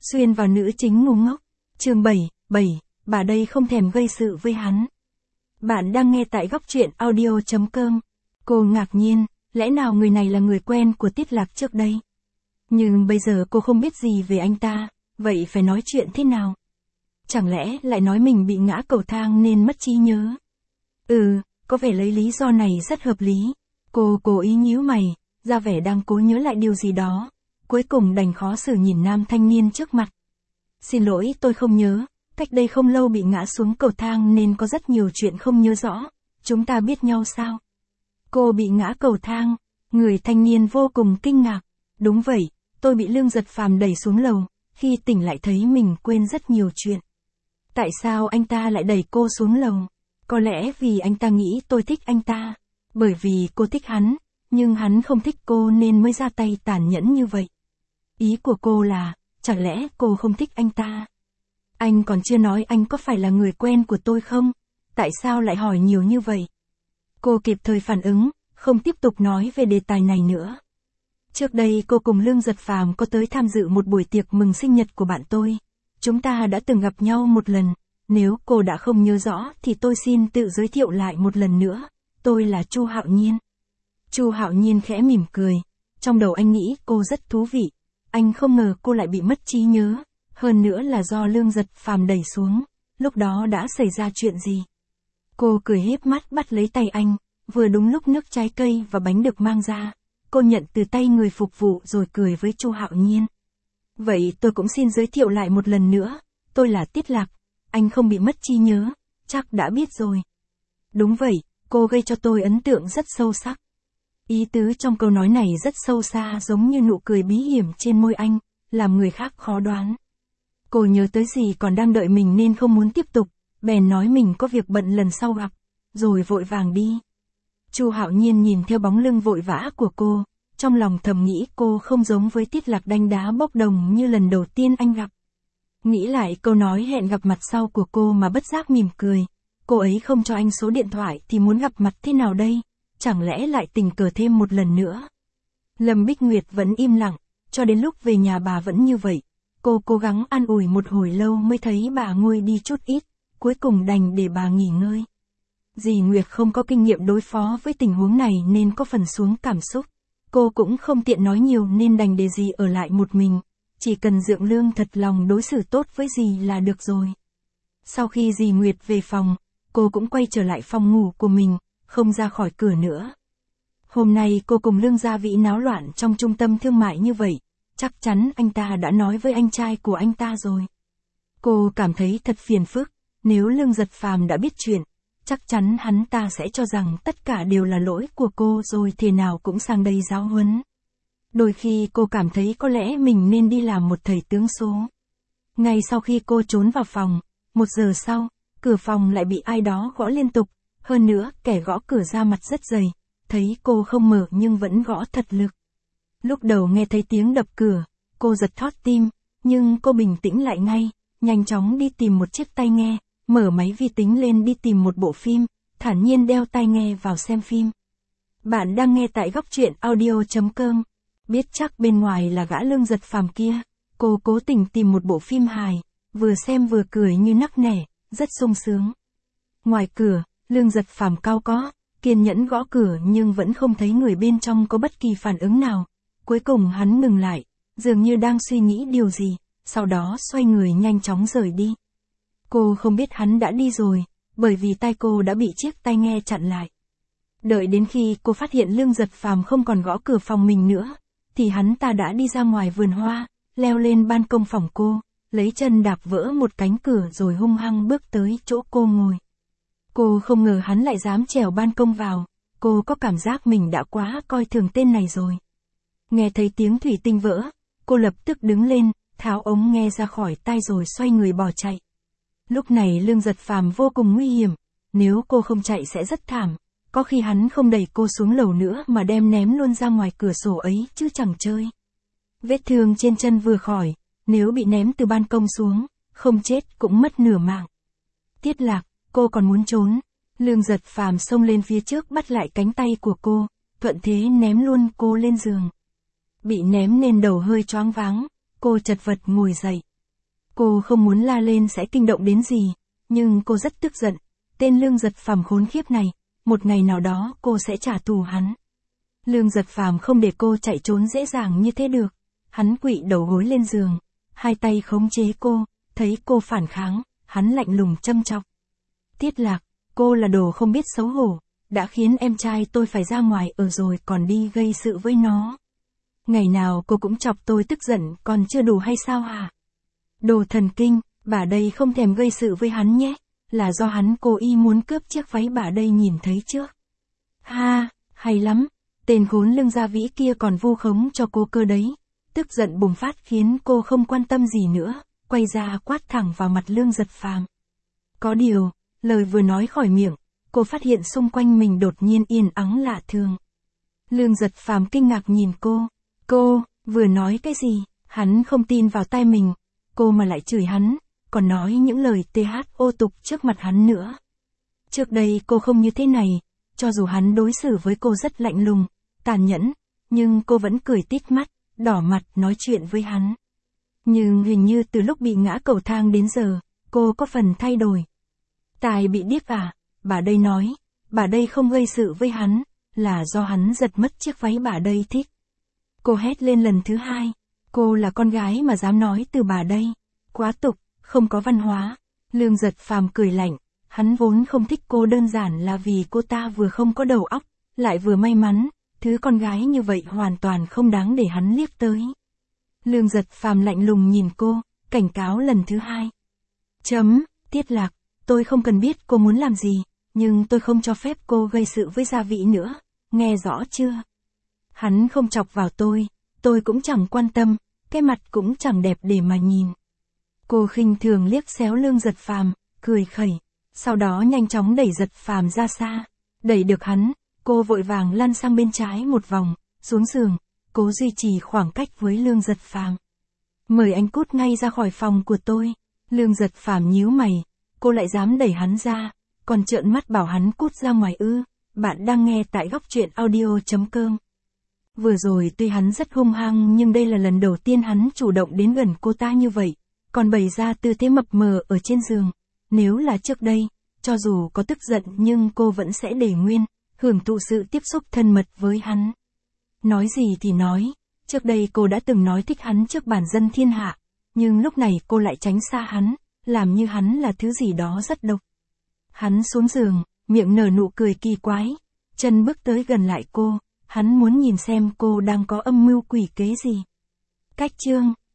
Xuyên vào nữ chính ngu ngốc. Chương 7, bà đây không thèm gây sự với hắn. Bạn đang nghe tại góc truyện audio.com. Cô ngạc nhiên, lẽ nào người này là người quen của Tiết Lạc trước đây? Nhưng bây giờ cô không biết gì về anh ta, vậy phải nói chuyện thế nào? Chẳng lẽ lại nói mình bị ngã cầu thang nên mất trí nhớ? Có vẻ lấy lý do này rất hợp lý. Cô cố ý nhíu mày, ra vẻ đang cố nhớ lại điều gì đó. Cuối cùng đành khó xử nhìn nam thanh niên trước mặt. Xin lỗi, tôi không nhớ, cách đây không lâu bị ngã xuống cầu thang nên có rất nhiều chuyện không nhớ rõ. Chúng ta biết nhau sao? Cô bị ngã cầu thang, người thanh niên vô cùng kinh ngạc. Đúng vậy, tôi bị Lương Giật Phàm đẩy xuống lầu, khi tỉnh lại thấy mình quên rất nhiều chuyện. Tại sao anh ta lại đẩy cô xuống lầu? Có lẽ vì anh ta nghĩ tôi thích anh ta. Bởi vì cô thích hắn, nhưng hắn không thích cô nên mới ra tay tàn nhẫn như vậy. Ý của cô là, chẳng lẽ cô không thích anh ta? Anh còn chưa nói anh có phải là người quen của tôi không? Tại sao lại hỏi nhiều như vậy? Cô kịp thời phản ứng, không tiếp tục nói về đề tài này nữa. Trước đây cô cùng Lương Giật Phàm có tới tham dự một buổi tiệc mừng sinh nhật của bạn tôi. Chúng ta đã từng gặp nhau một lần. Nếu cô đã không nhớ rõ thì tôi xin tự giới thiệu lại một lần nữa. Tôi là Chu Hạo Nhiên. Chu Hạo Nhiên khẽ mỉm cười. Trong đầu anh nghĩ cô rất thú vị. Anh không ngờ cô lại bị mất trí nhớ. Hơn nữa là do Lương Giật Phàm đẩy xuống. Lúc đó đã xảy ra chuyện gì? Cô cười híp mắt bắt lấy tay anh. Vừa đúng lúc nước trái cây và bánh được mang ra. Cô nhận từ tay người phục vụ rồi cười với Chu Hạo Nhiên. Vậy tôi cũng xin giới thiệu lại một lần nữa. Tôi là Tiết Lạc. Anh không bị mất trí nhớ. Chắc đã biết rồi. Đúng vậy, cô gây cho tôi ấn tượng rất sâu sắc. Ý tứ trong câu nói này rất sâu xa, giống như nụ cười bí hiểm trên môi anh, làm người khác khó đoán. Cô nhớ tới gì còn đang đợi mình nên không muốn tiếp tục, bèn nói mình có việc bận lần sau gặp, rồi vội vàng đi. Chu Hạo Nhiên nhìn theo bóng lưng vội vã của cô, trong lòng thầm nghĩ cô không giống với Tiết Lạc đanh đá bốc đồng như lần đầu tiên anh gặp. Nghĩ lại câu nói hẹn gặp mặt sau của cô mà bất giác mỉm cười. Cô ấy không cho anh số điện thoại thì muốn gặp mặt thế nào đây? Chẳng lẽ lại tình cờ thêm một lần nữa? Lâm Bích Nguyệt vẫn im lặng, cho đến lúc về nhà bà vẫn như vậy. Cô cố gắng an ủi một hồi lâu mới thấy bà nguôi đi chút ít, cuối cùng đành để bà nghỉ ngơi. Dì Nguyệt không có kinh nghiệm đối phó với tình huống này nên có phần xuống cảm xúc. Cô cũng không tiện nói nhiều nên đành để dì ở lại một mình. Chỉ cần Dượng Lương thật lòng đối xử tốt với dì là được rồi. Sau khi dì Nguyệt về phòng, cô cũng quay trở lại phòng ngủ của mình, không ra khỏi cửa nữa. Hôm nay cô cùng Lương Gia Vĩ náo loạn trong trung tâm thương mại như vậy, chắc chắn anh ta đã nói với anh trai của anh ta rồi. Cô cảm thấy thật phiền phức, nếu Lương Giật Phàm đã biết chuyện, chắc chắn hắn ta sẽ cho rằng tất cả đều là lỗi của cô rồi thế nào cũng sang đây giáo huấn. Đôi khi cô cảm thấy có lẽ mình nên đi làm một thầy tướng số. Ngay sau khi cô trốn vào phòng, 1 giờ sau, cửa phòng lại bị ai đó gõ liên tục, hơn nữa kẻ gõ cửa ra mặt rất dày, thấy cô không mở nhưng vẫn gõ thật lực. Lúc đầu nghe thấy tiếng đập cửa, cô giật thót tim, nhưng cô bình tĩnh lại ngay, nhanh chóng đi tìm một chiếc tai nghe, mở máy vi tính lên đi tìm một bộ phim, thản nhiên đeo tai nghe vào xem phim. Bạn đang nghe tại góc truyện audio.com. Biết chắc bên ngoài là gã Lương Giật Phàm kia, cô cố tình tìm một bộ phim hài, vừa xem vừa cười như nắc nẻ, rất sung sướng. Ngoài cửa, Lương Giật Phàm cau có, kiên nhẫn gõ cửa nhưng vẫn không thấy người bên trong có bất kỳ phản ứng nào. Cuối cùng hắn ngừng lại, dường như đang suy nghĩ điều gì, sau đó xoay người nhanh chóng rời đi. Cô không biết hắn đã đi rồi, bởi vì tai cô đã bị chiếc tai nghe chặn lại. Đợi đến khi cô phát hiện Lương Giật Phàm không còn gõ cửa phòng mình nữa, thì hắn ta đã đi ra ngoài vườn hoa, leo lên ban công phòng cô, lấy chân đạp vỡ một cánh cửa rồi hung hăng bước tới chỗ cô ngồi. Cô không ngờ hắn lại dám trèo ban công vào, cô có cảm giác mình đã quá coi thường tên này rồi. Nghe thấy tiếng thủy tinh vỡ, cô lập tức đứng lên, tháo ống nghe ra khỏi tai rồi xoay người bỏ chạy. Lúc này Lương Giật Phàm vô cùng nguy hiểm, nếu cô không chạy sẽ rất thảm, có khi hắn không đẩy cô xuống lầu nữa mà đem ném luôn ra ngoài cửa sổ ấy chứ chẳng chơi. Vết thương trên chân vừa khỏi, nếu bị ném từ ban công xuống, không chết cũng mất nửa mạng. Tiết Lạc, cô còn muốn trốn. Lương Giật Phàm xông lên phía trước bắt lại cánh tay của cô, thuận thế ném luôn cô lên giường. Bị ném nên đầu hơi choáng váng, cô chật vật ngồi dậy, Cô không muốn la lên sẽ kinh động đến gì, nhưng cô rất tức giận. Tên Lương Giật Phàm khốn khiếp này, một ngày nào đó cô sẽ trả thù hắn. Lương Giật Phàm không để cô chạy trốn dễ dàng như thế được. Hắn quỵ đầu gối lên giường, hai tay khống chế cô, thấy cô phản kháng, hắn lạnh lùng châm chọc. Tiết Lạc, cô là đồ không biết xấu hổ, đã khiến em trai tôi phải ra ngoài ở rồi còn đi gây sự với nó. Ngày nào cô cũng chọc tôi tức giận còn chưa đủ hay sao hả? Đồ thần kinh, bà đây không thèm gây sự với hắn nhé, là do hắn cố ý muốn cướp chiếc váy bà đây nhìn thấy trước. Ha, hay lắm, tên khốn Lương Gia Vĩ kia còn vu khống cho cô cơ đấy. Tức giận bùng phát khiến cô không quan tâm gì nữa, quay ra quát thẳng vào mặt Lương Giật Phàm. Có điều, lời vừa nói khỏi miệng, cô phát hiện xung quanh mình đột nhiên yên ắng lạ thường. Lương Giật Phàm kinh ngạc nhìn cô vừa nói cái gì, hắn không tin vào tai mình, cô mà lại chửi hắn, còn nói những lời thô tục trước mặt hắn nữa. Trước đây cô không như thế này, cho dù hắn đối xử với cô rất lạnh lùng, tàn nhẫn, nhưng cô vẫn cười tít mắt, đỏ mặt nói chuyện với hắn. Nhưng hình như từ lúc bị ngã cầu thang đến giờ, cô có phần thay đổi. Tài bị điếc à, bà đây nói, bà đây không gây sự với hắn, là do hắn giật mất chiếc váy bà đây thích. Cô hét lên lần thứ hai, cô là con gái mà dám nói từ bà đây, quá tục, không có văn hóa. Lương Giật Phàm cười lạnh, hắn vốn không thích cô đơn giản là vì cô ta vừa không có đầu óc, lại vừa may mắn, thứ con gái như vậy hoàn toàn không đáng để hắn liếc tới. Lương Giật Phàm lạnh lùng nhìn cô, cảnh cáo lần thứ hai. Tiết Lạc, tôi không cần biết cô muốn làm gì, nhưng tôi không cho phép cô gây sự với Gia Vĩ nữa, nghe rõ chưa? Hắn không chọc vào tôi cũng chẳng quan tâm, cái mặt cũng chẳng đẹp để mà nhìn. Cô khinh thường liếc xéo Lương Giật Phàm, cười khẩy, sau đó nhanh chóng đẩy Giật Phàm ra xa. Đẩy được hắn, cô vội vàng lăn sang bên trái một vòng, xuống giường, cố duy trì khoảng cách với Lương Giật Phàm. Mời anh cút ngay ra khỏi phòng của tôi. Lương Giật Phàm nhíu mày, cô lại dám đẩy hắn ra, còn trợn mắt bảo hắn cút ra ngoài ư? Bạn đang nghe tại Góc Truyện Audio.com. Vừa rồi tuy hắn rất hung hăng nhưng đây là lần đầu tiên hắn chủ động đến gần cô ta như vậy, còn bày ra tư thế mập mờ ở trên giường. Nếu là trước đây, cho dù có tức giận nhưng cô vẫn sẽ để nguyên, hưởng thụ sự tiếp xúc thân mật với hắn. Nói gì thì nói, trước đây cô đã từng nói thích hắn trước bản dân thiên hạ, nhưng lúc này cô lại tránh xa hắn, làm như hắn là thứ gì đó rất độc. Hắn xuống giường, miệng nở nụ cười kỳ quái, chân bước tới gần lại cô, hắn muốn nhìn xem cô đang có âm mưu quỷ kế gì. Cách chương